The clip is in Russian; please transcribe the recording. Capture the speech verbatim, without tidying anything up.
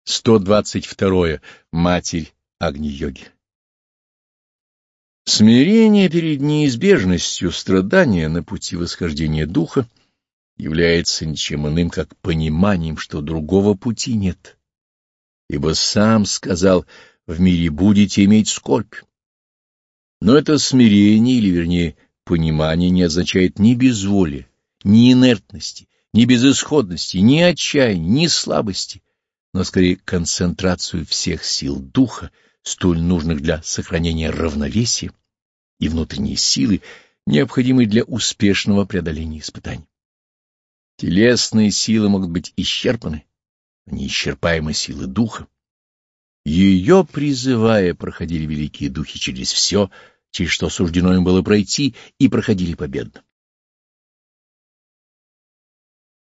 сто двадцать второе. Матерь Агни-йоги. Смирение перед неизбежностью страдания на пути восхождения духа является ничем иным, как пониманием, что другого пути нет. Ибо сам сказал: «В мире будете иметь скорбь». Но это смирение, или вернее понимание, не означает ни безволия, ни инертности, ни безысходности, ни отчаяния, ни слабости, но скорее концентрацию всех сил духа, столь нужных для сохранения равновесия, и внутренней силы, необходимой для успешного преодоления испытаний. Телесные силы могут быть исчерпаны, но неисчерпаемы силы духа. Ее призывая, проходили великие духи через все, через что суждено им было пройти, и проходили победно.